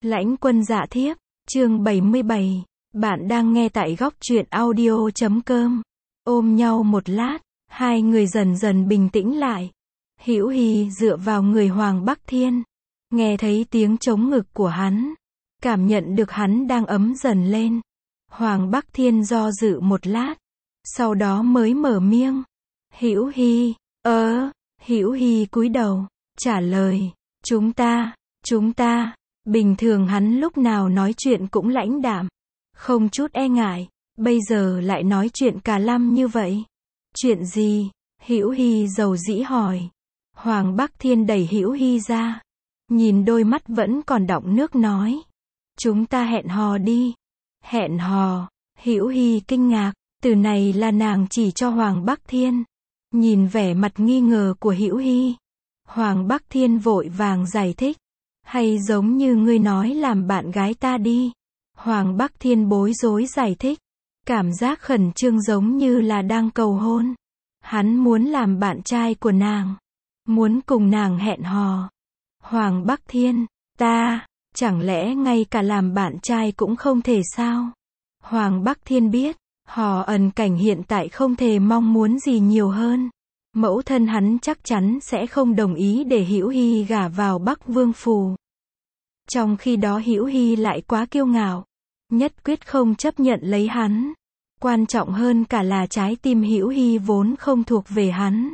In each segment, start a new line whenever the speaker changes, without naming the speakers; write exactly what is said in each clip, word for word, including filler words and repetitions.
Lãnh Quân Dạ Thiếp, chương bảy mươi bảy. Bạn đang nghe tại góc truyện audio chấm com. Ôm nhau một lát, hai người dần dần bình tĩnh lại. Hữu Hi dựa vào người Hoàng Bắc Thiên, nghe thấy tiếng trống ngực của hắn, cảm nhận được hắn đang ấm dần lên. Hoàng Bắc Thiên do dự một lát, sau đó mới mở miệng. Hữu Hi, ớ, Hữu Hi cúi đầu, trả lời, chúng ta, chúng ta. Bình thường hắn lúc nào nói chuyện cũng lãnh đạm, không chút e ngại, bây giờ lại nói chuyện cả lăm như vậy. Chuyện gì? Hữu Hi dầu dĩ hỏi. Hoàng Bắc Thiên đẩy Hữu Hi ra, nhìn đôi mắt vẫn còn đọng nước nói, chúng ta hẹn hò đi. Hẹn hò? Hữu Hi kinh ngạc, từ này là nàng chỉ cho Hoàng Bắc Thiên. Nhìn vẻ mặt nghi ngờ của Hữu Hi, Hoàng Bắc Thiên vội vàng giải thích, hay giống như ngươi nói làm bạn gái ta đi. Hoàng Bắc Thiên bối rối giải thích, cảm giác khẩn trương giống như là đang cầu hôn. Hắn muốn làm bạn trai của nàng, muốn cùng nàng hẹn hò. Hoàng Bắc Thiên, ta, chẳng lẽ ngay cả làm bạn trai cũng không thể sao? Hoàng Bắc Thiên biết, Hò Ẩn Cảnh hiện tại không thể mong muốn gì nhiều hơn. Mẫu thân hắn chắc chắn sẽ không đồng ý để Hữu Hi gả vào Bắc Vương phủ. Trong khi đó Hữu Hi lại quá kiêu ngạo, nhất quyết không chấp nhận lấy hắn. Quan trọng hơn cả là trái tim Hữu Hi vốn không thuộc về hắn.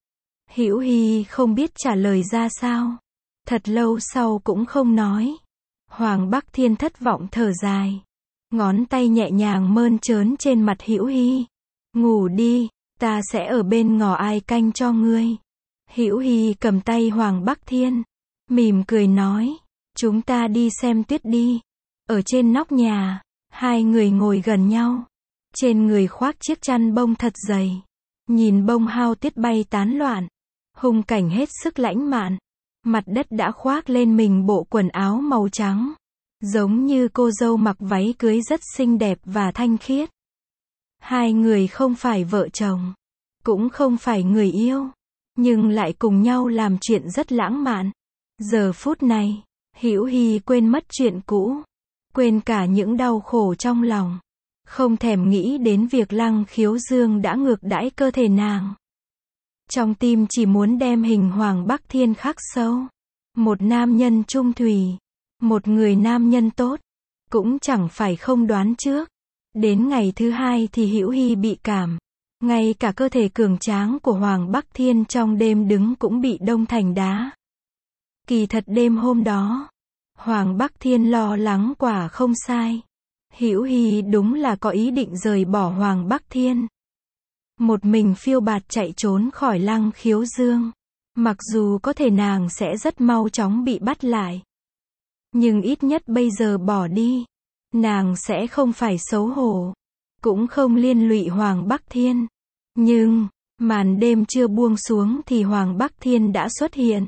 Hữu Hi không biết trả lời ra sao, thật lâu sau cũng không nói. Hoàng Bắc Thiên thất vọng thở dài, ngón tay nhẹ nhàng mơn trớn trên mặt Hữu Hi. Ngủ đi, ta sẽ ở bên ngõ ai canh cho ngươi. Hữu Hi cầm tay Hoàng Bắc Thiên, mỉm cười nói, chúng ta đi xem tuyết đi. Ở trên nóc nhà, hai người ngồi gần nhau, trên người khoác chiếc chăn bông thật dày, nhìn bông hao tuyết bay tán loạn, hung cảnh hết sức lãng mạn. Mặt đất đã khoác lên mình bộ quần áo màu trắng, giống như cô dâu mặc váy cưới rất xinh đẹp và thanh khiết. Hai người không phải vợ chồng, cũng không phải người yêu, nhưng lại cùng nhau làm chuyện rất lãng mạn. Giờ phút này, Hữu Hi quên mất chuyện cũ, quên cả những đau khổ trong lòng, không thèm nghĩ đến việc Lăng Khiếu Dương đã ngược đãi cơ thể nàng. Trong tim chỉ muốn đem hình Hoàng Bắc Thiên khắc sâu. Một nam nhân trung thủy, một người nam nhân tốt, cũng chẳng phải không đoán trước. Đến ngày thứ hai thì Hữu Hi bị cảm, ngay cả cơ thể cường tráng của Hoàng Bắc Thiên trong đêm đứng cũng bị đông thành đá. Kỳ thật đêm hôm đó, Hoàng Bắc Thiên lo lắng quả không sai. Hữu Hi đúng là có ý định rời bỏ Hoàng Bắc Thiên, một mình phiêu bạt chạy trốn khỏi Lăng Khiếu Dương. Mặc dù có thể nàng sẽ rất mau chóng bị bắt lại, nhưng ít nhất bây giờ bỏ đi, nàng sẽ không phải xấu hổ, cũng không liên lụy Hoàng Bắc Thiên. Nhưng, màn đêm chưa buông xuống thì Hoàng Bắc Thiên đã xuất hiện.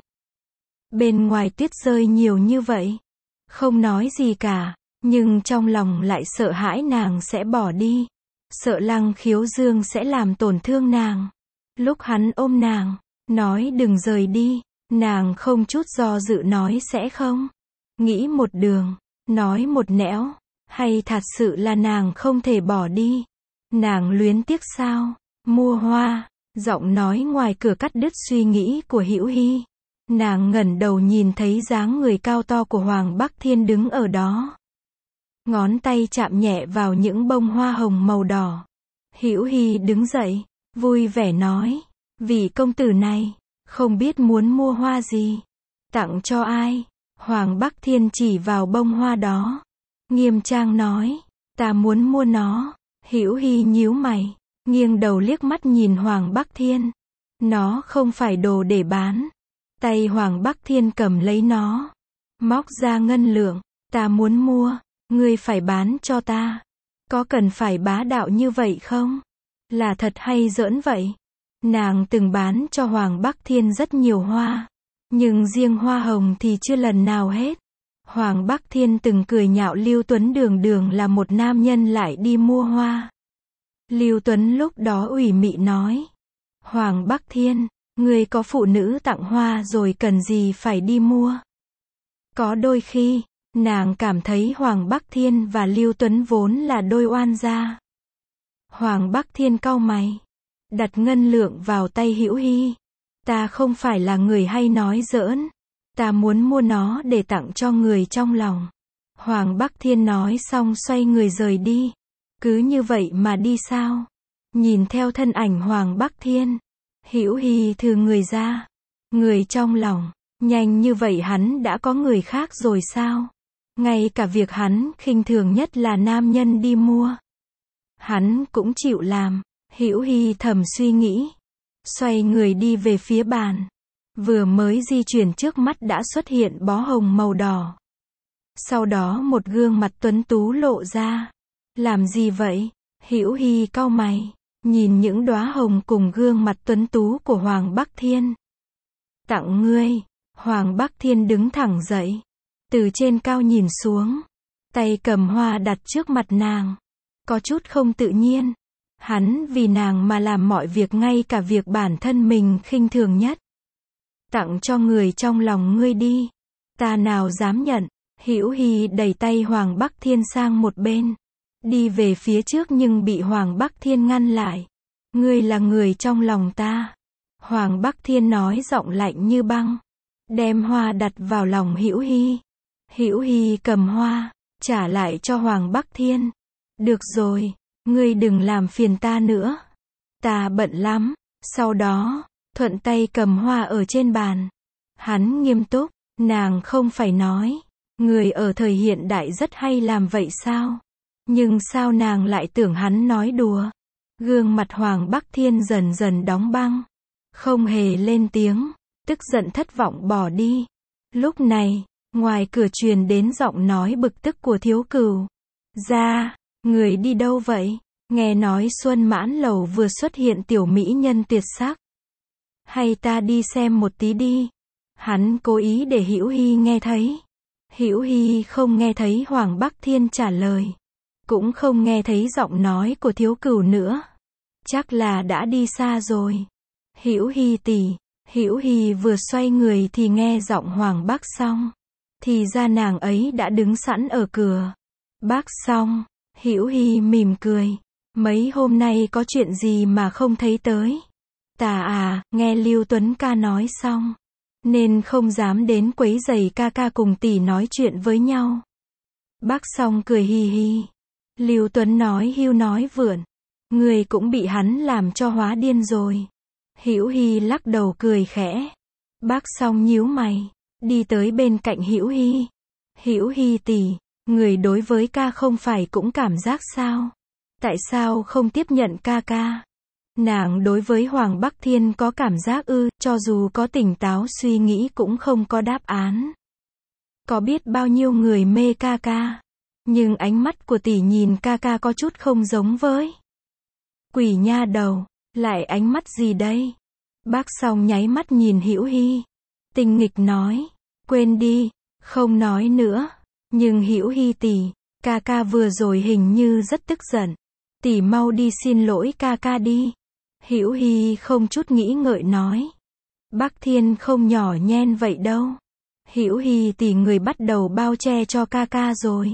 Bên ngoài tuyết rơi nhiều như vậy, không nói gì cả, nhưng trong lòng lại sợ hãi nàng sẽ bỏ đi, sợ Lăng Khiếu Dương sẽ làm tổn thương nàng. Lúc hắn ôm nàng, nói đừng rời đi, nàng không chút do dự nói sẽ không. Nghĩ một đường, nói một nẻo, hay thật sự là nàng không thể bỏ đi? Nàng luyến tiếc sao? Mua hoa, giọng nói ngoài cửa cắt đứt suy nghĩ của Hữu Hi. Nàng ngẩng đầu nhìn thấy dáng người cao to của Hoàng Bắc Thiên đứng ở đó. Ngón tay chạm nhẹ vào những bông hoa hồng màu đỏ. Hữu Hi đứng dậy, vui vẻ nói, vị công tử này, không biết muốn mua hoa gì, tặng cho ai? Hoàng Bắc Thiên chỉ vào bông hoa đó, nghiêm trang nói, ta muốn mua nó. Hữu Hi nhíu mày, nghiêng đầu liếc mắt nhìn Hoàng Bắc Thiên. Nó không phải đồ để bán. Tay Hoàng Bắc Thiên cầm lấy nó, móc ra ngân lượng, ta muốn mua, ngươi phải bán cho ta. Có cần phải bá đạo như vậy không? Là thật hay giỡn vậy? Nàng từng bán cho Hoàng Bắc Thiên rất nhiều hoa, nhưng riêng hoa hồng thì chưa lần nào hết. Hoàng Bắc Thiên từng cười nhạo Lưu Tuấn đường đường là một nam nhân lại đi mua hoa. Lưu Tuấn lúc đó ủy mị nói, Hoàng Bắc Thiên, ngươi có phụ nữ tặng hoa rồi cần gì phải đi mua? Có đôi khi, Nàng cảm thấy Hoàng Bắc Thiên và Lưu Tuấn vốn là đôi oan gia. Hoàng Bắc Thiên cau mày, đặt ngân lượng vào tay Hữu Hi. Ta không phải là người hay nói giỡn. Ta muốn mua nó để tặng cho người trong lòng. Hoàng Bắc Thiên nói xong xoay người rời đi. Cứ như vậy mà đi sao? Nhìn theo thân ảnh Hoàng Bắc Thiên, Hữu Hi thừ người ra. Người trong lòng, nhanh như vậy hắn đã có người khác rồi sao? Ngay cả việc hắn khinh thường nhất là nam nhân đi mua, hắn cũng chịu làm. Hữu Hi thầm suy nghĩ, xoay người đi về phía bàn. Vừa mới di chuyển trước mắt đã xuất hiện bó hồng màu đỏ. Sau đó một gương mặt tuấn tú lộ ra. Làm gì vậy? Hữu Hi cau mày, nhìn những đóa hồng cùng gương mặt tuấn tú của Hoàng Bắc Thiên. Tặng ngươi. Hoàng Bắc Thiên đứng thẳng dậy, từ trên cao nhìn xuống, tay cầm hoa đặt trước mặt nàng. Có chút không tự nhiên. Hắn vì nàng mà làm mọi việc, ngay cả việc bản thân mình khinh thường nhất. Tặng cho người trong lòng ngươi đi. Ta nào dám nhận. Hữu Hi đẩy tay Hoàng Bắc Thiên sang một bên, đi về phía trước nhưng bị Hoàng Bắc Thiên ngăn lại. Ngươi là người trong lòng ta. Hoàng Bắc Thiên nói giọng lạnh như băng, đem hoa đặt vào lòng Hữu Hi. Hữu Hi cầm hoa, trả lại cho Hoàng Bắc Thiên. Được rồi, ngươi đừng làm phiền ta nữa. Ta bận lắm. Sau đó, thuận tay cầm hoa ở trên bàn. Hắn nghiêm túc, nàng không phải nói, người ở thời hiện đại rất hay làm vậy sao? Nhưng sao nàng lại tưởng hắn nói đùa? Gương mặt Hoàng Bắc Thiên dần dần đóng băng, không hề lên tiếng, tức giận thất vọng bỏ đi. Lúc này, ngoài cửa truyền đến giọng nói bực tức của Thiếu Cửu. Ra, người đi đâu vậy? Nghe nói Xuân Mãn Lầu vừa xuất hiện tiểu mỹ nhân tuyệt sắc. Hay ta đi xem một tí đi. Hắn cố ý để Hữu Hi nghe thấy. Hữu Hi không nghe thấy Hoàng Bắc Thiên trả lời, cũng không nghe thấy giọng nói của Thiếu Cửu nữa. Chắc là đã đi xa rồi. Hữu Hi tỷ. Hữu Hi vừa xoay người thì nghe giọng Hoàng Bắc Song. Thì ra nàng ấy đã đứng sẵn ở cửa. Bác Song. Hữu Hi mỉm cười. Mấy hôm nay có chuyện gì mà không thấy tới? Ta à, nghe Lưu Tuấn ca nói xong, nên không dám đến quấy rầy ca ca cùng tỷ nói chuyện với nhau. Bác Song cười hi hi. Lưu Tuấn nói hưu nói vượn. Người cũng bị hắn làm cho hóa điên rồi. Hữu Hi lắc đầu cười khẽ. Bác Song nhíu mày, đi tới bên cạnh Hữu Hi. Hữu Hi tỷ, người đối với ca không phải cũng cảm giác sao? Tại sao không tiếp nhận ca ca? Nàng đối với Hoàng Bắc Thiên có cảm giác ư, cho dù có tỉnh táo suy nghĩ cũng không có đáp án. Có biết bao nhiêu người mê ca ca, nhưng ánh mắt của tỷ nhìn ca ca có chút không giống với. Quỷ nha đầu, lại ánh mắt gì đây? Bác Song nháy mắt nhìn Hữu Hi, tinh nghịch nói, quên đi, không nói nữa. Nhưng Hữu Hi tỷ, ca ca vừa rồi hình như rất tức giận. Tỷ mau đi xin lỗi ca ca đi. Hữu Hi không chút nghĩ ngợi nói. Bác Thiên không nhỏ nhen vậy đâu. Hữu Hi tỷ người bắt đầu bao che cho ca ca rồi.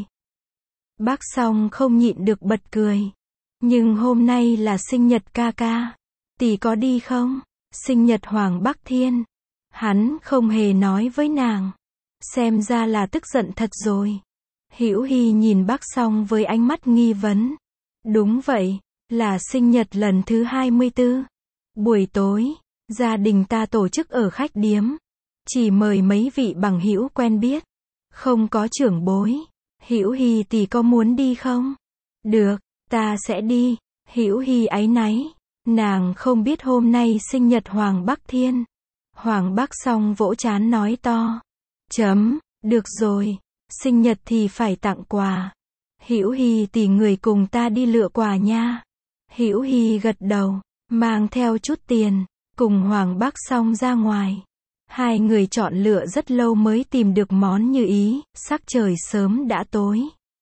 Bác Song không nhịn được bật cười. Nhưng hôm nay là sinh nhật ca ca. Tỷ có đi không? Sinh nhật Hoàng Bắc Thiên. Hắn không hề nói với nàng. Xem ra là tức giận thật rồi. Hữu Hi nhìn bác Song với ánh mắt nghi vấn. Đúng vậy, là sinh nhật lần thứ hai mươi tư. Buổi tối, gia đình ta tổ chức ở khách điếm. Chỉ mời mấy vị bằng hữu quen biết. Không có trưởng bối. Hữu Hi tỷ có muốn đi không? Được, ta sẽ đi. Hữu Hi áy náy. Nàng không biết hôm nay sinh nhật Hoàng Bắc Thiên. Hoàng Bắc Song vỗ trán nói to. Chấm, được rồi. Sinh nhật thì phải tặng quà. Hữu Hi tỷ người cùng ta đi lựa quà nha. Hữu Hi gật đầu, mang theo chút tiền, cùng Hoàng Bắc Song ra ngoài. Hai người chọn lựa rất lâu mới tìm được món như ý, sắc trời sớm đã tối.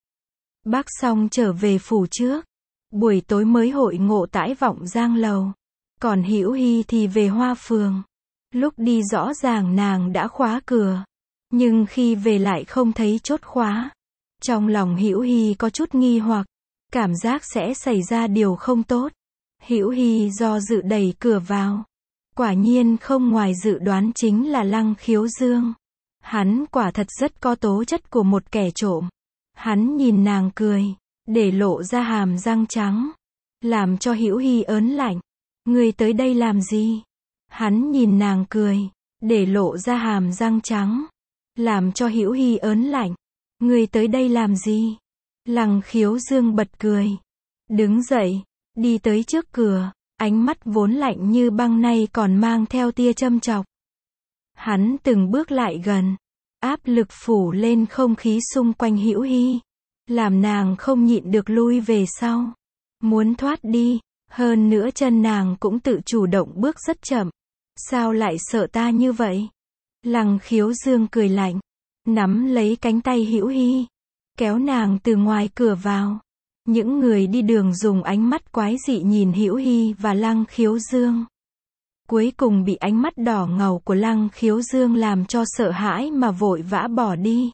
Bác Song trở về phủ trước, buổi tối mới hội ngộ tại Vọng Giang Lầu. Còn Hữu Hi thì về Hoa Phường. Lúc đi rõ ràng nàng đã khóa cửa. Nhưng khi về lại không thấy chốt khóa. Trong lòng Hữu Hi có chút nghi hoặc, cảm giác sẽ xảy ra điều không tốt. Hữu Hi do dự đẩy cửa vào. Quả nhiên không ngoài dự đoán chính là Lăng Khiếu Dương. Hắn quả thật rất có tố chất của một kẻ trộm. Hắn nhìn nàng cười, để lộ ra hàm răng trắng, làm cho Hữu Hi ớn lạnh. Ngươi tới đây làm gì? Hắn nhìn nàng cười, để lộ ra hàm răng trắng, làm cho Hữu Hi ớn lạnh. Ngươi tới đây làm gì? Lăng Khiếu Dương bật cười, đứng dậy, đi tới trước cửa, ánh mắt vốn lạnh như băng nay còn mang theo tia châm chọc. Hắn từng bước lại gần, áp lực phủ lên không khí xung quanh Hữu Hi, làm nàng không nhịn được lui về sau, muốn thoát đi, hơn nữa chân nàng cũng tự chủ động bước rất chậm. Sao lại sợ ta như vậy? Lăng Khiếu Dương cười lạnh, nắm lấy cánh tay Hữu Hi, kéo nàng từ ngoài cửa vào. Những người đi đường dùng ánh mắt quái dị nhìn Hữu Hi và Lăng Khiếu Dương. Cuối cùng bị ánh mắt đỏ ngầu của Lăng Khiếu Dương làm cho sợ hãi mà vội vã bỏ đi.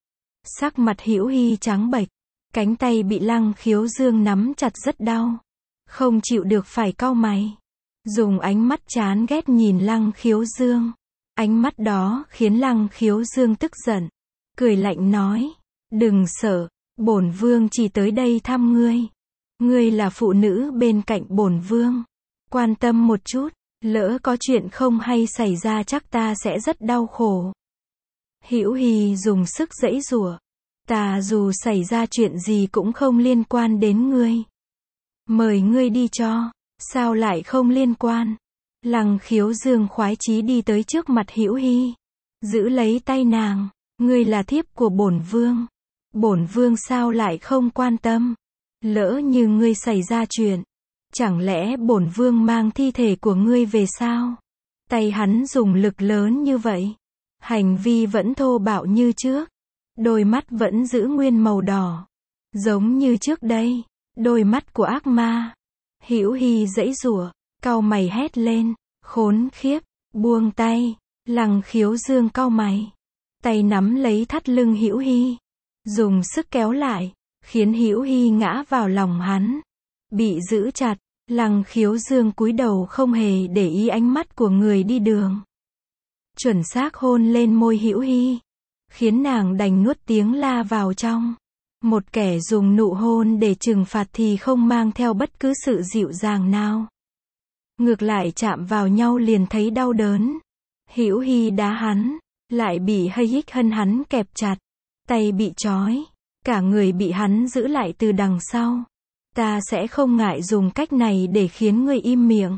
Sắc mặt Hữu Hi trắng bệch, cánh tay bị Lăng Khiếu Dương nắm chặt rất đau, không chịu được phải cau mày, dùng ánh mắt chán ghét nhìn Lăng Khiếu Dương. Ánh mắt đó khiến Lăng Khiếu Dương tức giận, cười lạnh nói, đừng sợ, bổn vương chỉ tới đây thăm ngươi. Ngươi là phụ nữ bên cạnh bổn vương, quan tâm một chút, lỡ có chuyện không hay xảy ra chắc ta sẽ rất đau khổ. Hữu Hi dùng sức giãy giụa, ta dù xảy ra chuyện gì cũng không liên quan đến ngươi. Mời ngươi đi cho, sao lại không liên quan? Lăng Khiếu Dương khoái chí đi tới trước mặt Hữu Hi, giữ lấy tay nàng, ngươi là thiếp của bổn vương. Bổn vương sao lại không quan tâm? Lỡ như ngươi xảy ra chuyện, chẳng lẽ bổn vương mang thi thể của ngươi về sao? Tay hắn dùng lực lớn như vậy, hành vi vẫn thô bạo như trước, đôi mắt vẫn giữ nguyên màu đỏ, giống như trước đây, đôi mắt của ác ma. Hữu Hi giãy giụa, cau mày hét lên, khốn khiếp, buông tay. Lăng Khiếu Dương cau mày, tay nắm lấy thắt lưng Hữu Hi, dùng sức kéo lại, khiến Hữu Hi ngã vào lòng hắn, bị giữ chặt. Lăng Khiếu Dương cúi đầu không hề để ý ánh mắt của người đi đường, chuẩn xác hôn lên môi Hữu Hi, khiến nàng đành nuốt tiếng la vào trong. Một kẻ dùng nụ hôn để trừng phạt thì không mang theo bất cứ sự dịu dàng nào, ngược lại chạm vào nhau liền thấy đau đớn. Hữu Hi đá hắn, lại bị Hay Hích Hân hắn kẹp chặt, tay bị trói, cả người bị hắn giữ lại từ đằng sau. Ta sẽ không ngại dùng cách này để khiến ngươi im miệng.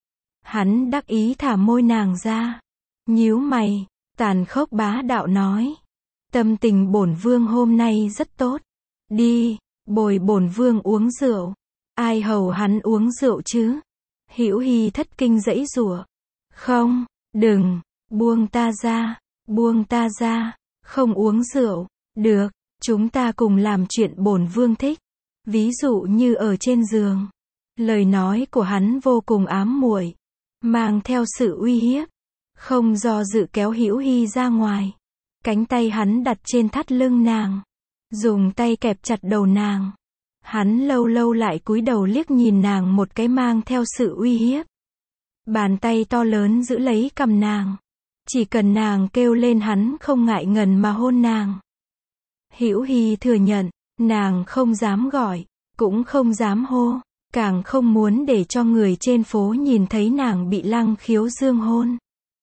Hắn đắc ý thả môi nàng ra, nhíu mày, tàn khốc bá đạo nói, tâm tình bổn vương hôm nay rất tốt, đi, bồi bổn vương uống rượu. Ai hầu hắn uống rượu chứ? Hữu Hi thất kinh giãy giụa, không, đừng, buông ta ra, buông ta ra, không uống rượu, được, chúng ta cùng làm chuyện bổn vương thích. Ví dụ như ở trên giường. Lời nói của hắn vô cùng ám muội, mang theo sự uy hiếp, không do dự kéo Hữu Hi ra ngoài. Cánh tay hắn đặt trên thắt lưng nàng, dùng tay kẹp chặt đầu nàng. Hắn lâu lâu lại cúi đầu liếc nhìn nàng một cái mang theo sự uy hiếp. Bàn tay to lớn giữ lấy cằm nàng, chỉ cần nàng kêu lên hắn không ngại ngần mà hôn nàng. Hữu Hi thừa nhận, nàng không dám gọi, cũng không dám hô, càng không muốn để cho người trên phố nhìn thấy nàng bị Lăng Khiếu Dương hôn.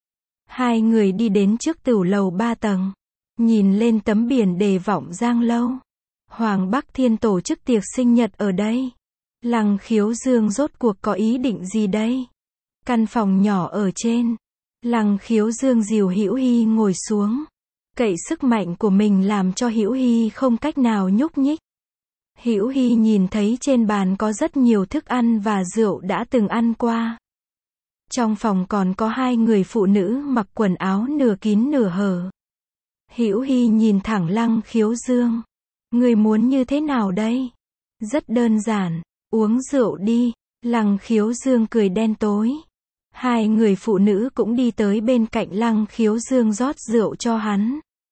Hai người đi đến trước tửu lầu ba tầng, nhìn lên tấm biển đề vọng Giang Lâu. Hoàng Bắc Thiên tổ chức tiệc sinh nhật ở đây. Lăng Khiếu Dương rốt cuộc có ý định gì đây? Căn phòng nhỏ ở trên. Lăng Khiếu Dương dìu Hữu Hi ngồi xuống, cậy sức mạnh của mình làm cho Hữu Hi không cách nào nhúc nhích. Hữu Hi nhìn thấy trên bàn có rất nhiều thức ăn và rượu đã từng ăn qua. Trong phòng còn có hai người phụ nữ mặc quần áo nửa kín nửa hở. Hữu Hi nhìn thẳng Lăng Khiếu Dương. Người muốn như thế nào đây? Rất đơn giản, uống rượu đi. Lăng Khiếu Dương cười đen tối. Hai người phụ nữ cũng đi tới bên cạnh Lăng Khiếu Dương rót rượu cho hắn.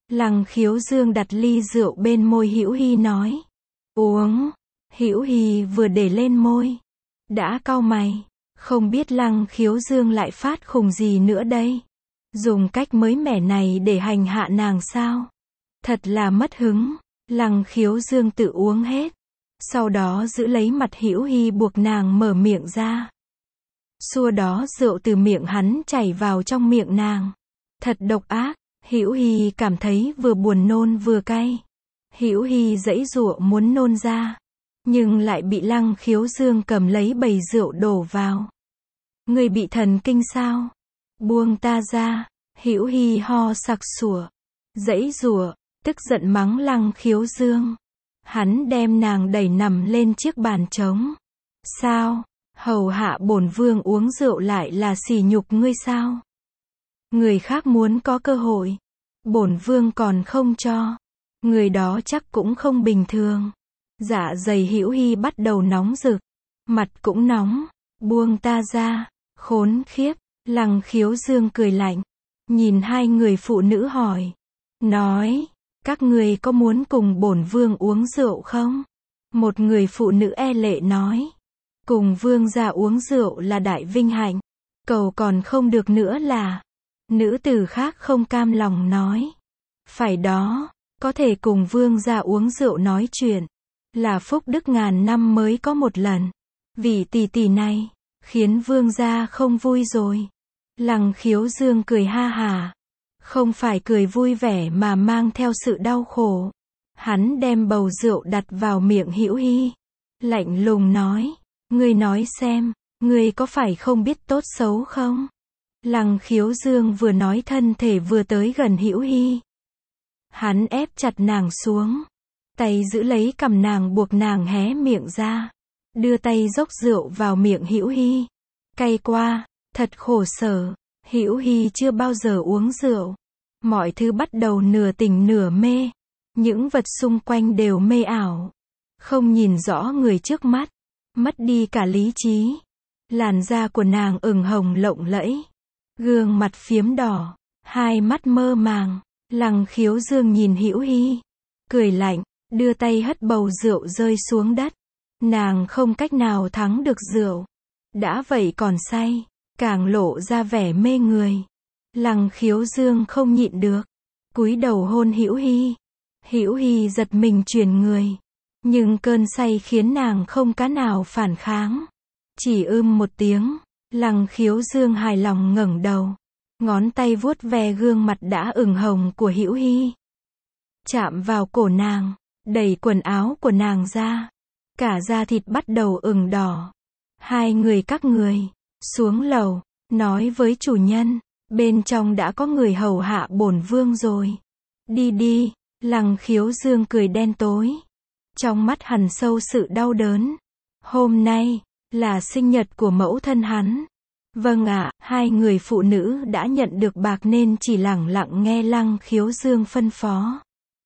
Lăng Khiếu Dương đặt ly rượu bên môi Hữu Hi nói. Uống. Hữu Hi vừa để lên môi. Đã cau mày. Không biết Lăng Khiếu Dương lại phát khùng gì nữa đây. Dùng cách mới mẻ này để hành hạ nàng sao? Thật là mất hứng. Lăng Khiếu Dương tự uống hết. Sau đó giữ lấy mặt Hữu Hi buộc nàng mở miệng ra. Xua đó rượu từ miệng hắn chảy vào trong miệng nàng. Thật độc ác. Hữu Hi cảm thấy vừa buồn nôn vừa cay. Hữu Hi giãy giụa muốn nôn ra. Nhưng lại bị Lăng Khiếu Dương cầm lấy bầy rượu đổ vào. Người bị thần kinh sao? Buông ta ra. Hữu Hi ho sặc sủa. Giãy giụa, tức giận mắng Lăng Khiếu Dương. Hắn đem nàng đẩy nằm lên chiếc bàn trống. Sao? Hầu hạ bổn vương uống rượu lại là sỉ nhục ngươi sao? Người khác muốn có cơ hội. Bổn vương còn không cho. Người đó chắc cũng không bình thường. Dạ dày Hữu Hi bắt đầu nóng rực. Mặt cũng nóng. Buông ta ra. Khốn khiếp. Lăng Khiếu Dương cười lạnh. Nhìn hai người phụ nữ hỏi. Nói. Các người có muốn cùng bổn vương uống rượu không? Một người phụ nữ e lệ nói. Cùng vương gia uống rượu là đại vinh hạnh. Cầu còn không được nữa là. Nữ tử khác không cam lòng nói. Phải đó. Có thể cùng vương gia uống rượu nói chuyện. Là phúc đức ngàn năm mới có một lần. Vị tỷ tỷ này. Khiến vương gia không vui rồi. Lăng Khiếu Dương cười ha hà. Không phải cười vui vẻ mà mang theo sự đau khổ. Hắn đem bầu rượu đặt vào miệng Hữu Hi. Lạnh lùng nói. Ngươi nói xem. Ngươi có phải không biết tốt xấu không? Lăng Khiếu Dương vừa nói thân thể vừa tới gần Hữu Hi. Hắn ép chặt nàng xuống. Tay giữ lấy cằm nàng buộc nàng hé miệng ra. Đưa tay dốc rượu vào miệng Hữu Hi. Cay qua. Thật khổ sở. Hữu Hi chưa bao giờ uống rượu. Mọi thứ bắt đầu nửa tỉnh nửa mê. Những vật xung quanh đều mê ảo. Không nhìn rõ người trước mắt. Mất đi cả lý trí. Làn da của nàng ửng hồng lộng lẫy. Gương mặt phiếm đỏ. Hai mắt mơ màng. Lăng Khiếu Dương nhìn Hữu Hi. Cười lạnh. Đưa tay hất bầu rượu rơi xuống đất. Nàng không cách nào thắng được rượu. Đã vậy còn say. Càng lộ ra vẻ mê người. Lăng Khiếu Dương không nhịn được. Cúi đầu hôn Hữu Hi. Hữu Hi giật mình chuyển người. Nhưng cơn say khiến nàng không cá nào phản kháng. Chỉ ưm một tiếng. Lăng Khiếu Dương hài lòng ngẩng đầu. Ngón tay vuốt ve gương mặt đã ửng hồng của Hữu Hi. Chạm vào cổ nàng. Đẩy quần áo của nàng ra. Cả da thịt bắt đầu ửng đỏ. Hai người các người. Xuống lầu. Nói với chủ nhân. Bên trong đã có người hầu hạ bổn vương rồi. Đi đi. Lăng Khiếu Dương cười đen tối. Trong mắt hằn sâu sự đau đớn. Hôm nay. Là sinh nhật của mẫu thân hắn. Vâng ạ. Hai người phụ nữ đã nhận được bạc nên chỉ lẳng lặng nghe Lăng Khiếu Dương phân phó.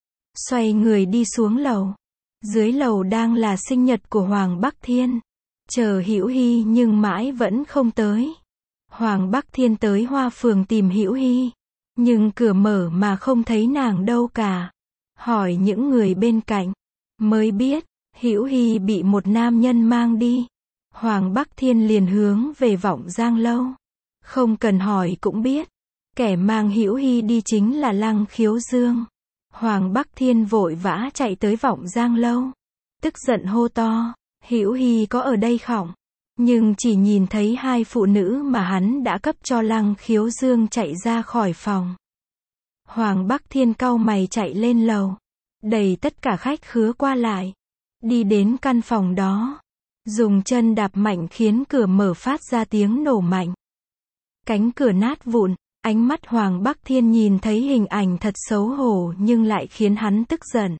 Xoay người đi xuống lầu. Dưới lầu đang là sinh nhật của Hoàng Bắc Thiên. Chờ Hữu Hi nhưng mãi vẫn không tới. Hoàng Bắc Thiên tới Hoa Phường tìm Hữu Hi. Nhưng cửa mở mà không thấy nàng đâu cả. Hỏi những người bên cạnh. Mới biết. Hữu Hi bị một nam nhân mang đi. Hoàng Bắc Thiên liền hướng về Vọng Giang Lâu. Không cần hỏi cũng biết. Kẻ mang Hữu Hi đi chính là Lăng Khiếu Dương. Hoàng Bắc Thiên vội vã chạy tới Vọng Giang Lâu. Tức giận hô to. Hữu Hi có ở đây không? Nhưng chỉ nhìn thấy hai phụ nữ mà hắn đã cấp cho Lăng Khiếu Dương chạy ra khỏi phòng. Hoàng Bắc Thiên cau mày chạy lên lầu. Đẩy tất cả khách khứa qua lại. Đi đến căn phòng đó. Dùng chân đạp mạnh khiến cửa mở phát ra tiếng nổ mạnh. Cánh cửa nát vụn. Ánh mắt Hoàng Bắc Thiên nhìn thấy hình ảnh thật xấu hổ nhưng lại khiến hắn tức giận.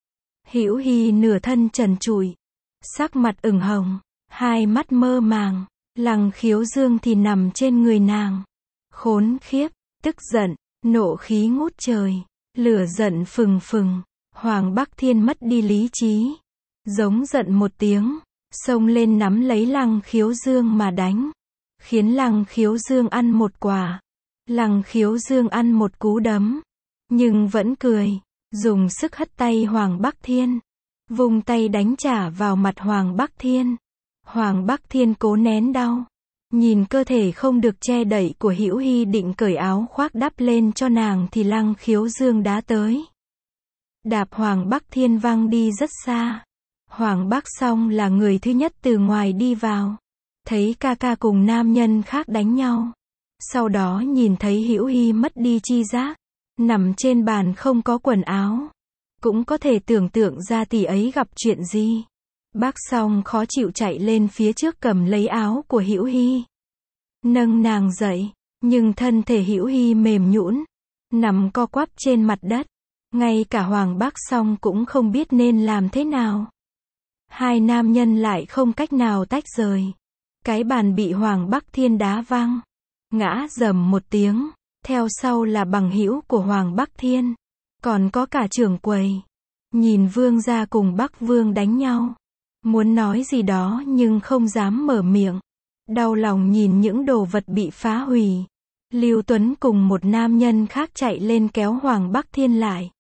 Hữu Hi nửa thân trần trụi. Sắc mặt ửng hồng. Hai mắt mơ màng. Lăng Khiếu Dương thì nằm trên người nàng. Khốn khiếp. Tức giận. Nộ khí ngút trời. Lửa giận phừng phừng. Hoàng Bắc Thiên mất đi lý trí. Giống giận một tiếng. Xông lên nắm lấy Lăng Khiếu Dương mà đánh. Khiến Lăng Khiếu Dương ăn một quả. Lăng Khiếu Dương ăn một cú đấm. nhưng vẫn cười, dùng sức hất tay Hoàng Bắc Thiên, vung tay đánh trả vào mặt Hoàng Bắc Thiên. Hoàng Bắc Thiên cố nén đau, nhìn cơ thể không được che đậy của Hữu Hi định cởi áo khoác đắp lên cho nàng thì Lăng Khiếu Dương đá tới, đạp Hoàng Bắc Thiên văng đi rất xa. Hoàng Bắc Song là người thứ nhất từ ngoài đi vào, thấy ca ca cùng nam nhân khác đánh nhau, sau đó nhìn thấy Hữu Hi mất đi chi giác, nằm trên bàn không có quần áo, cũng có thể tưởng tượng ra tỷ ấy gặp chuyện gì. Bác Song khó chịu chạy lên phía trước cầm lấy áo của Hữu Hi, nâng nàng dậy, nhưng thân thể Hữu Hi mềm nhũn, nằm co quắp trên mặt đất, ngay cả Hoàng Bắc Song cũng không biết nên làm thế nào. Hai nam nhân lại không cách nào tách rời. Cái bàn bị Hoàng Bắc Thiên đá văng, ngã rầm một tiếng, theo sau là bằng hữu của Hoàng Bắc Thiên, còn có cả trưởng quầy. Nhìn Vương gia cùng Bắc Vương đánh nhau, muốn nói gì đó nhưng không dám mở miệng. Đau lòng nhìn những đồ vật bị phá hủy. Lưu Tuấn cùng một nam nhân khác chạy lên kéo Hoàng Bắc Thiên lại.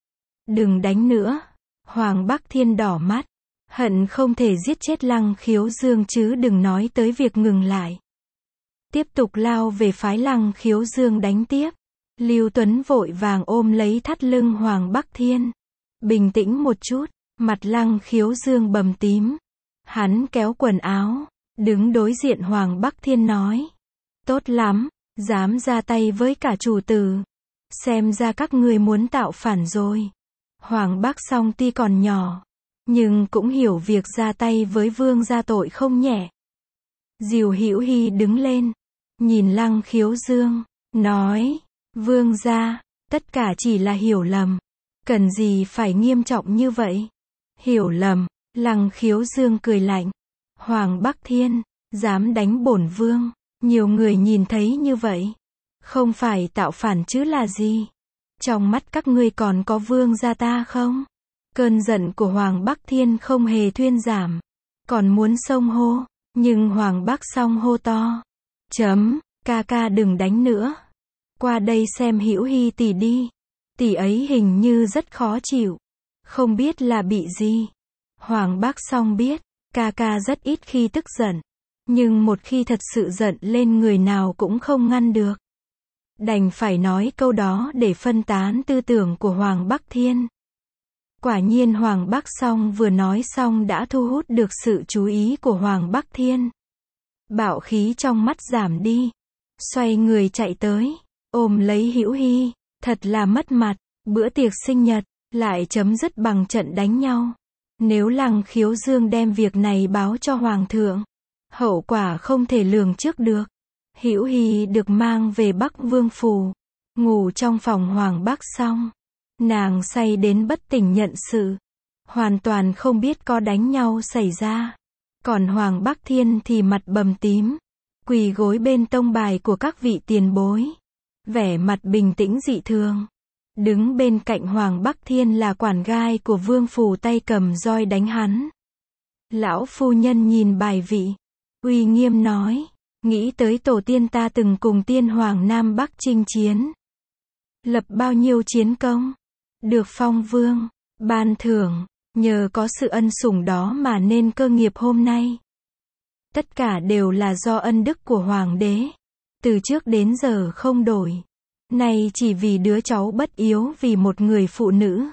Đừng đánh nữa. Hoàng Bắc Thiên đỏ mắt, hận không thể giết chết Lăng Khiếu Dương chứ đừng nói tới việc ngừng lại. Tiếp tục lao về phái Lăng Khiếu Dương đánh tiếp. Lưu Tuấn vội vàng ôm lấy thắt lưng Hoàng Bắc Thiên. Bình tĩnh một chút, mặt Lăng Khiếu Dương bầm tím. Hắn kéo quần áo, đứng đối diện Hoàng Bắc Thiên nói. Tốt lắm, dám ra tay với cả chủ tử. Xem ra các ngươi muốn tạo phản rồi. Hoàng Bắc Song tuy còn nhỏ, nhưng cũng hiểu việc ra tay với Vương gia tội không nhẹ. Dìu Hữu Hi đứng lên, nhìn Lăng Khiếu Dương, nói, Vương gia, tất cả chỉ là hiểu lầm, cần gì phải nghiêm trọng như vậy? Hiểu lầm? Lăng Khiếu Dương cười lạnh. Hoàng Bắc Thiên, dám đánh bổn vương, nhiều người nhìn thấy như vậy, không phải tạo phản chứ là gì? Trong mắt các ngươi còn có vương gia ta không? Cơn giận của Hoàng Bắc Thiên không hề thuyên giảm, còn muốn xông hô, nhưng Hoàng Bắc Song hô to. Chấm, ca ca đừng đánh nữa. Qua đây xem Hữu Hi tỷ đi. Tỷ ấy hình như rất khó chịu, không biết là bị gì. Hoàng Bắc Song biết, ca ca rất ít khi tức giận, nhưng một khi thật sự giận lên người nào cũng không ngăn được. Đành phải nói câu đó để phân tán tư tưởng của Hoàng Bắc Thiên. Quả nhiên Hoàng Bắc Song vừa nói xong đã thu hút được sự chú ý của Hoàng Bắc Thiên. Bạo khí trong mắt giảm đi, xoay người chạy tới, ôm lấy Hữu Hi, thật là mất mặt, bữa tiệc sinh nhật, lại chấm dứt bằng trận đánh nhau. Nếu Lăng Khiếu Dương đem việc này báo cho Hoàng thượng, hậu quả không thể lường trước được. Hữu Hi được mang về Bắc Vương phủ, ngủ trong phòng Hoàng Bắc Song. Nàng say đến bất tỉnh nhận sự, hoàn toàn không biết có đánh nhau xảy ra. Còn Hoàng Bắc Thiên thì mặt bầm tím, quỳ gối bên tông bài của các vị tiền bối, vẻ mặt bình tĩnh dị thường. Đứng bên cạnh Hoàng Bắc Thiên là quản gai của vương phủ tay cầm roi đánh hắn. Lão phu nhân nhìn bài vị, uy nghiêm nói, nghĩ tới tổ tiên ta từng cùng tiên hoàng Nam Bắc chinh chiến, lập bao nhiêu chiến công, được phong vương, ban thưởng, nhờ có sự ân sủng đó mà nên cơ nghiệp hôm nay. Tất cả đều là do ân đức của hoàng đế, từ trước đến giờ không đổi. Nay chỉ vì đứa cháu bất yếu vì một người phụ nữ.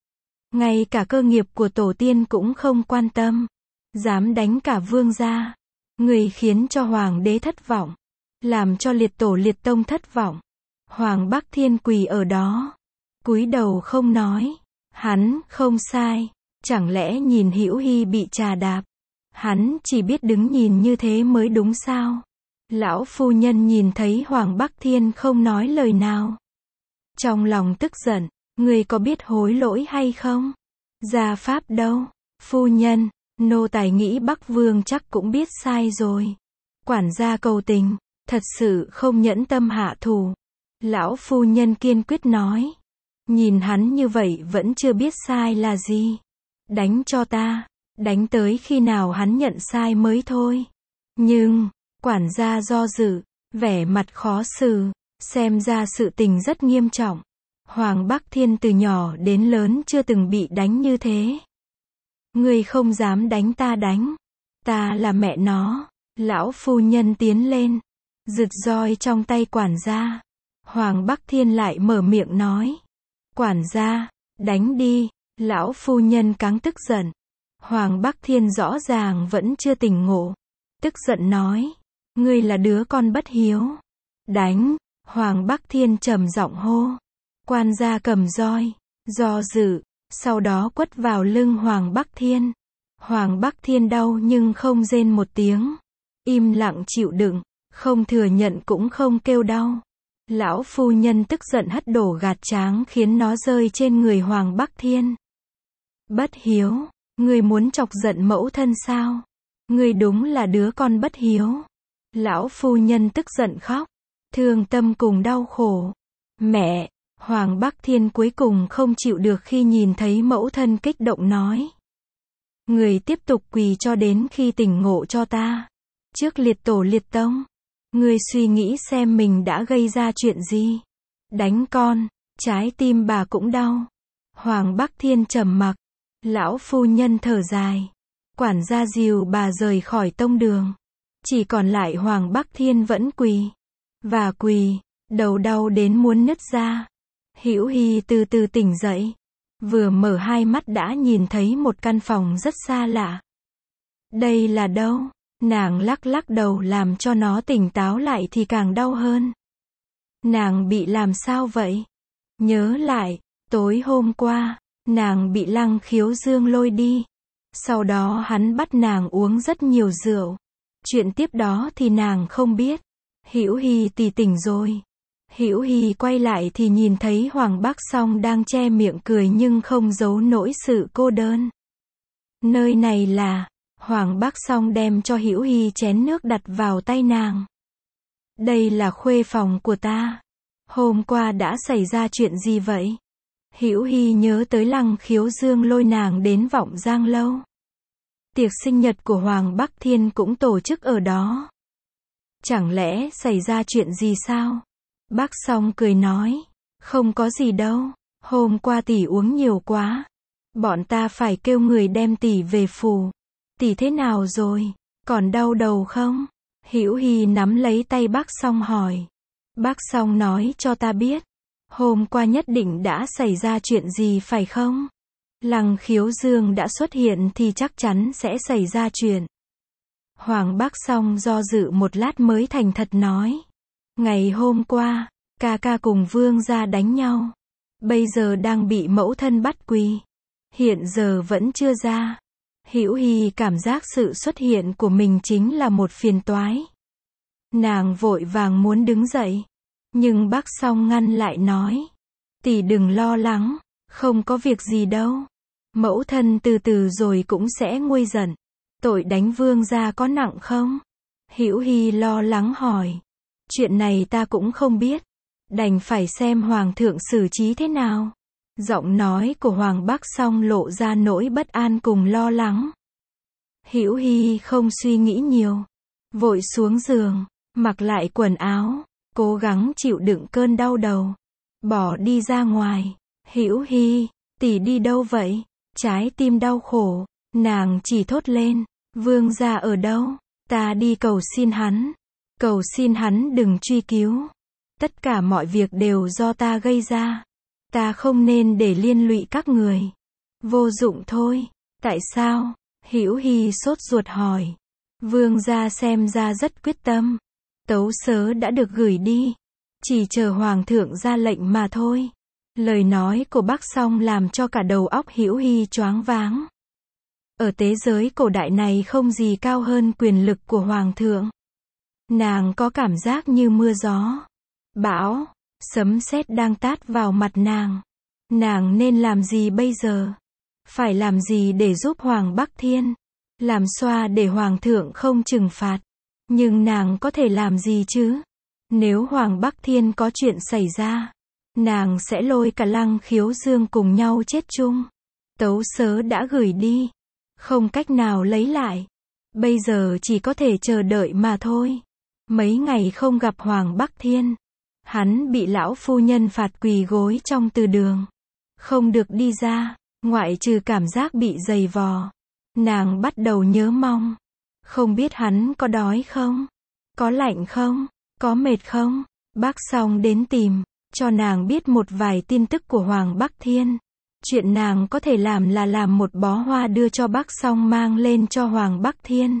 Ngay cả cơ nghiệp của tổ tiên cũng không quan tâm, dám đánh cả vương gia. Người khiến cho hoàng đế thất vọng, làm cho liệt tổ liệt tông thất vọng. Hoàng Bắc Thiên quỳ ở đó, cúi đầu không nói. Hắn không sai, chẳng lẽ nhìn Hữu Hi bị trà đạp, hắn chỉ biết đứng nhìn như thế mới đúng sao? Lão phu nhân nhìn thấy Hoàng Bắc Thiên không nói lời nào, trong lòng tức giận, người có biết hối lỗi hay không? Gia pháp đâu? Phu nhân, nô tài nghĩ Bắc Vương chắc cũng biết sai rồi. Quản gia cầu tình, thật sự không nhẫn tâm hạ thủ. Lão phu nhân kiên quyết nói, nhìn hắn như vậy vẫn chưa biết sai là gì. Đánh cho ta, đánh tới khi nào hắn nhận sai mới thôi. Nhưng, quản gia do dự, vẻ mặt khó xử, xem ra sự tình rất nghiêm trọng. Hoàng Bắc Thiên từ nhỏ đến lớn chưa từng bị đánh như thế. Ngươi không dám đánh ta đánh. Ta là mẹ nó. Lão phu nhân tiến lên, rượt roi trong tay quản gia. Hoàng Bắc Thiên lại mở miệng nói. Quản gia, đánh đi. Lão phu nhân cáng tức giận. Hoàng Bắc Thiên rõ ràng vẫn chưa tỉnh ngộ. Tức giận nói. Ngươi là đứa con bất hiếu. Đánh. Hoàng Bắc Thiên trầm giọng hô. Quan gia cầm roi, do dự, sau đó quất vào lưng Hoàng Bắc Thiên. Hoàng Bắc Thiên đau nhưng không rên một tiếng. Im lặng chịu đựng, không thừa nhận cũng không kêu đau. Lão phu nhân tức giận hất đổ gạt tráng khiến nó rơi trên người Hoàng Bắc Thiên. Bất hiếu, ngươi muốn chọc giận mẫu thân sao? Ngươi đúng là đứa con bất hiếu. Lão phu nhân tức giận khóc, thương tâm cùng đau khổ. Mẹ, Hoàng Bắc Thiên cuối cùng không chịu được khi nhìn thấy mẫu thân kích động nói. Người tiếp tục quỳ cho đến khi tỉnh ngộ cho ta. Trước liệt tổ liệt tông. Người suy nghĩ xem mình đã gây ra chuyện gì. Đánh con, trái tim bà cũng đau. Hoàng Bắc Thiên trầm mặc. Lão phu nhân thở dài. Quản gia dìu bà rời khỏi tông đường. Chỉ còn lại Hoàng Bắc Thiên vẫn quỳ. Và quỳ, đầu đau đến muốn nứt ra. Hữu Hy từ từ tỉnh dậy. Vừa mở hai mắt đã nhìn thấy một căn phòng rất xa lạ. Đây là đâu? Nàng lắc lắc đầu làm cho nó tỉnh táo lại thì càng đau hơn. Nàng bị làm sao vậy? Nhớ lại, tối hôm qua, nàng bị Lăng Khiếu Dương lôi đi. Sau đó hắn bắt nàng uống rất nhiều rượu. Chuyện tiếp đó thì nàng không biết. Hữu Hy thì tỉnh rồi. Hữu Hy quay lại thì nhìn thấy Hoàng Bắc Song đang che miệng cười nhưng không giấu nỗi sự cô đơn. Nơi này là, Hoàng Bắc Song đem cho Hữu Hy chén nước đặt vào tay nàng. Đây là khuê phòng của ta. Hôm qua đã xảy ra chuyện gì vậy? Hữu Hy nhớ tới Lăng Khiếu Dương lôi nàng đến Vọng Giang lâu. Tiệc sinh nhật của Hoàng Bắc Thiên cũng tổ chức ở đó. Chẳng lẽ xảy ra chuyện gì sao? Bác Song cười nói, không có gì đâu, hôm qua tỷ uống nhiều quá. Bọn ta phải kêu người đem tỷ về phủ. Tỷ thế nào rồi? Còn đau đầu không? Hữu Hy nắm lấy tay bác Song hỏi. Bác Song nói cho ta biết. Hôm qua nhất định đã xảy ra chuyện gì phải không? Lăng Khiếu Dương đã xuất hiện thì chắc chắn sẽ xảy ra chuyện. Hoàng Bắc Song do dự một lát mới thành thật nói. Ngày hôm qua, ca ca cùng vương gia đánh nhau. Bây giờ đang bị mẫu thân bắt quỳ. Hiện giờ vẫn chưa ra. Hữu Hy cảm giác sự xuất hiện của mình chính là một phiền toái. Nàng vội vàng muốn đứng dậy. Nhưng bác Song ngăn lại nói. Tỷ đừng lo lắng, không có việc gì đâu. Mẫu thân từ từ rồi cũng sẽ nguôi giận. Tội đánh vương gia có nặng không? Hữu Hy lo lắng hỏi. Chuyện này ta cũng không biết. Đành phải xem hoàng thượng xử trí thế nào. Giọng nói của Hoàng Bắc Song lộ ra nỗi bất an cùng lo lắng. Hữu Hy không suy nghĩ nhiều. Vội xuống giường, mặc lại quần áo, cố gắng chịu đựng cơn đau đầu. Bỏ đi ra ngoài. Hữu Hy, tỷ đi đâu vậy? Trái tim đau khổ. Nàng chỉ thốt lên. Vương gia ở đâu? Ta đi cầu xin hắn. Cầu xin hắn đừng truy cứu. Tất cả mọi việc đều do ta gây ra. Ta không nên để liên lụy các người. Vô dụng thôi. Tại sao? Hữu Hy sốt ruột hỏi. Vương gia xem ra rất quyết tâm. Tấu sớ đã được gửi đi. Chỉ chờ hoàng thượng ra lệnh mà thôi. Lời nói của bác Song làm cho cả đầu óc Hữu Hy choáng váng. Ở thế giới cổ đại này không gì cao hơn quyền lực của hoàng thượng. Nàng có cảm giác như mưa gió, bão, sấm sét đang tát vào mặt nàng. Nàng nên làm gì bây giờ? Phải làm gì để giúp Hoàng Bắc Thiên? Làm xoa để Hoàng thượng không trừng phạt. Nhưng nàng có thể làm gì chứ? Nếu Hoàng Bắc Thiên có chuyện xảy ra, nàng sẽ lôi cả Lăng Khiếu Dương cùng nhau chết chung. Tấu sớ đã gửi đi, không cách nào lấy lại. Bây giờ chỉ có thể chờ đợi mà thôi. Mấy ngày không gặp Hoàng Bắc Thiên, Hắn bị lão phu nhân phạt quỳ gối trong từ đường. Không được đi ra, ngoại trừ cảm giác bị dày vò. Nàng bắt đầu nhớ mong. Không biết hắn có đói không? Có lạnh không? Có mệt không? Bác Song đến tìm, cho nàng biết một vài tin tức của Hoàng Bắc Thiên. Chuyện nàng có thể làm là làm một bó hoa đưa cho bác Song mang lên cho Hoàng Bắc Thiên.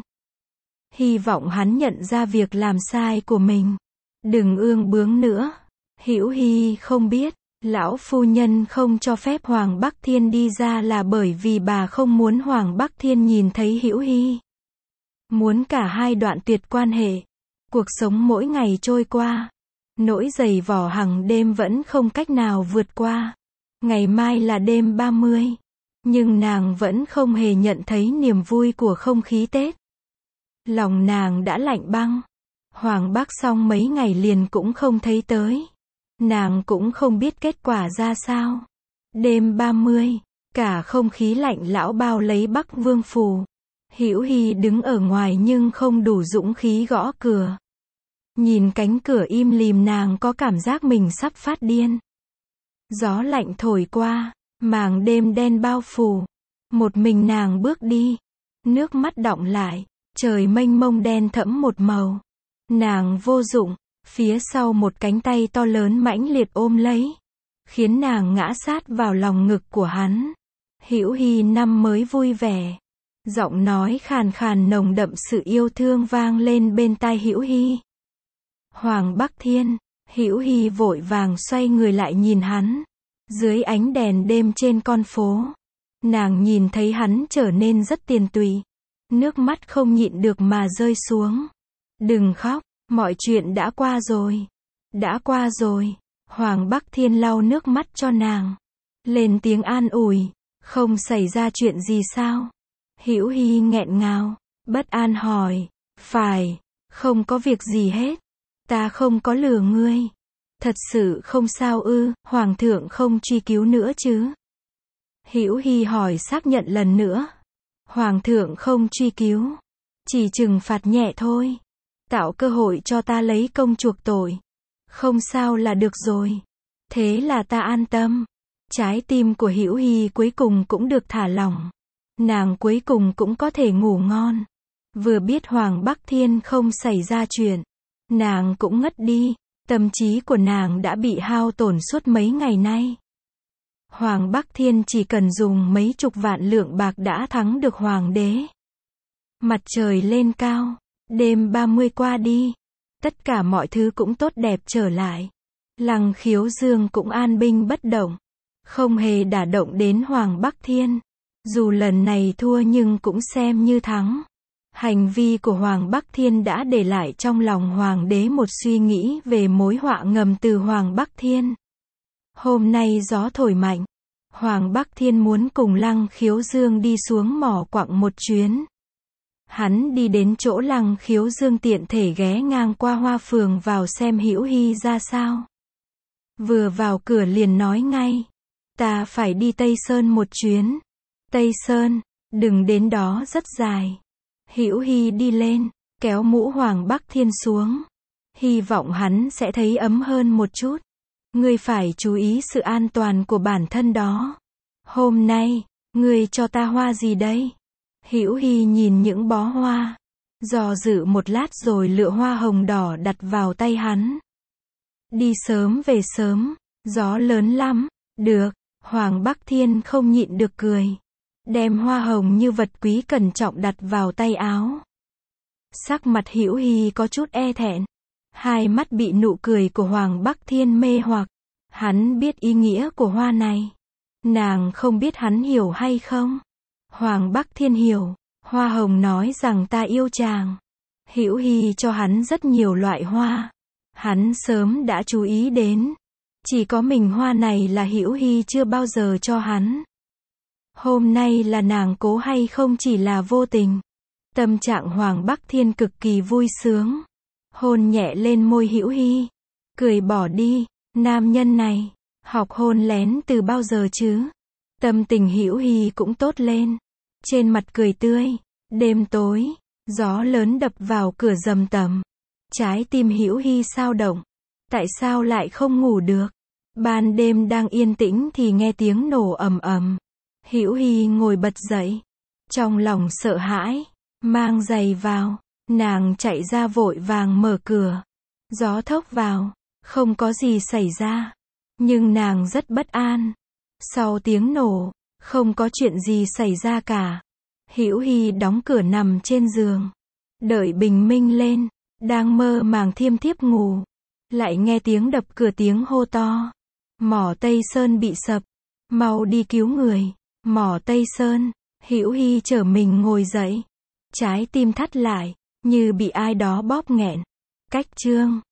Hy vọng hắn nhận ra việc làm sai của mình. Đừng ương bướng nữa. Hữu Hy không biết, lão phu nhân không cho phép Hoàng Bắc Thiên đi ra là bởi vì bà không muốn Hoàng Bắc Thiên nhìn thấy Hữu Hy. Muốn cả hai đoạn tuyệt quan hệ. Cuộc sống mỗi ngày trôi qua. Nỗi dày vò hàng đêm vẫn không cách nào vượt qua. Ngày mai là đêm ba mươi. Nhưng nàng vẫn không hề nhận thấy niềm vui của không khí Tết. Lòng nàng đã lạnh băng. Hoàng Bắc Song mấy ngày liền cũng không thấy tới. Nàng cũng không biết kết quả ra sao. Đêm ba mươi, cả không khí lạnh lão bao lấy Bắc Vương phủ. Hữu Hy đứng ở ngoài nhưng không đủ dũng khí gõ cửa. Nhìn cánh cửa im lìm nàng có cảm giác mình sắp phát điên. Gió lạnh thổi qua, màn đêm đen bao phủ. Một mình nàng bước đi. Nước mắt đọng lại, trời mênh mông đen thẫm một màu. Nàng vô dụng, phía sau một cánh tay to lớn mãnh liệt ôm lấy. Khiến nàng ngã sát vào lòng ngực của hắn. Hữu Hy năm mới vui vẻ. Giọng nói khàn khàn nồng đậm sự yêu thương vang lên bên tai Hữu Hy. Hoàng Bắc Thiên, Hữu Hy vội vàng xoay người lại nhìn hắn. Dưới ánh đèn đêm trên con phố, nàng nhìn thấy hắn trở nên rất tiền tùy. Nước mắt không nhịn được mà rơi xuống. Đừng khóc, mọi chuyện đã qua rồi. Đã qua rồi. Hoàng Bắc Thiên lau nước mắt cho nàng. Lên tiếng an ủi. Không xảy ra chuyện gì sao? Hữu Hy nghẹn ngào, bất an hỏi. Phải, không có việc gì hết. Ta không có lừa ngươi. Thật sự không sao ư, Hoàng thượng không truy cứu nữa chứ? Hữu Hy hỏi xác nhận lần nữa. Hoàng thượng không truy cứu. Chỉ trừng phạt nhẹ thôi. Tạo cơ hội cho ta lấy công chuộc tội. Không sao là được rồi. Thế là ta an tâm. Trái tim của Hữu Hy cuối cùng cũng được thả lỏng. Nàng cuối cùng cũng có thể ngủ ngon. Vừa biết Hoàng Bắc Thiên không xảy ra chuyện, nàng cũng ngất đi. Tâm trí của nàng đã bị hao tổn suốt mấy ngày nay. Hoàng Bắc Thiên chỉ cần dùng mấy chục vạn lượng bạc đã thắng được hoàng đế. Mặt trời lên cao, đêm ba mươi qua đi, tất cả mọi thứ cũng tốt đẹp trở lại. Lăng Khiếu Dương cũng an binh bất động, không hề đả động đến Hoàng Bắc Thiên. Dù lần này thua nhưng cũng xem như thắng. Hành vi của Hoàng Bắc Thiên đã để lại trong lòng hoàng đế một suy nghĩ về mối họa ngầm từ Hoàng Bắc Thiên. Hôm nay gió thổi mạnh. Hoàng Bắc Thiên muốn cùng Lăng Khiếu Dương đi xuống mỏ quặng một chuyến. Hắn đi đến chỗ Lăng Khiếu Dương tiện thể ghé ngang qua Hoa Phường vào xem Hữu Hy ra sao. Vừa vào cửa liền nói ngay. Ta phải đi Tây Sơn một chuyến. Tây Sơn, đừng đến đó rất dài. Hữu Hy đi lên, kéo mũ Hoàng Bắc Thiên xuống. Hy vọng hắn sẽ thấy ấm hơn một chút. Ngươi phải chú ý sự an toàn của bản thân đó. Hôm nay, ngươi cho ta hoa gì đây? Hữu Hy nhìn những bó hoa. Dò dự một lát rồi lựa hoa hồng đỏ đặt vào tay hắn. Đi sớm về sớm, gió lớn lắm. Được, Hoàng Bắc Thiên không nhịn được cười. Đem hoa hồng như vật quý cẩn trọng đặt vào tay áo. Sắc mặt Hữu Hy có chút e thẹn. Hai mắt bị nụ cười của Hoàng Bắc Thiên mê hoặc. Hắn biết ý nghĩa của hoa này. Nàng không biết hắn hiểu hay không. Hoàng Bắc Thiên hiểu. Hoa hồng nói rằng ta yêu chàng. Hữu Hy cho hắn rất nhiều loại hoa. Hắn sớm đã chú ý đến. Chỉ có mình hoa này là Hữu Hy chưa bao giờ cho hắn. Hôm nay là nàng cố hay không chỉ là vô tình. Tâm trạng Hoàng Bắc Thiên cực kỳ vui sướng. Hôn nhẹ lên môi Hữu Hy. Cười bỏ đi. Nam nhân này, học hôn lén từ bao giờ chứ? Tâm tình Hữu Hy cũng tốt lên. Trên mặt cười tươi. Đêm tối, gió lớn đập vào cửa rầm rầm. Trái tim Hữu Hy sao động. Tại sao lại không ngủ được? Ban đêm đang yên tĩnh thì nghe tiếng nổ ầm ầm. Hữu Hi ngồi bật dậy. Trong lòng sợ hãi. Mang giày vào. Nàng chạy ra vội vàng mở cửa. Gió thốc vào. Không có gì xảy ra. Nhưng nàng rất bất an. Sau tiếng nổ, không có chuyện gì xảy ra cả. Hữu Hi đóng cửa nằm trên giường. Đợi bình minh lên. Đang mơ màng thiêm thiếp ngủ. Lại nghe tiếng đập cửa, tiếng hô to. Mỏ Tây Sơn bị sập. Mau đi cứu người. Mỏ Tây Sơn. Hữu Hi trở mình ngồi dậy. Trái tim thắt lại. Như bị ai đó bóp nghẹn. Cách chương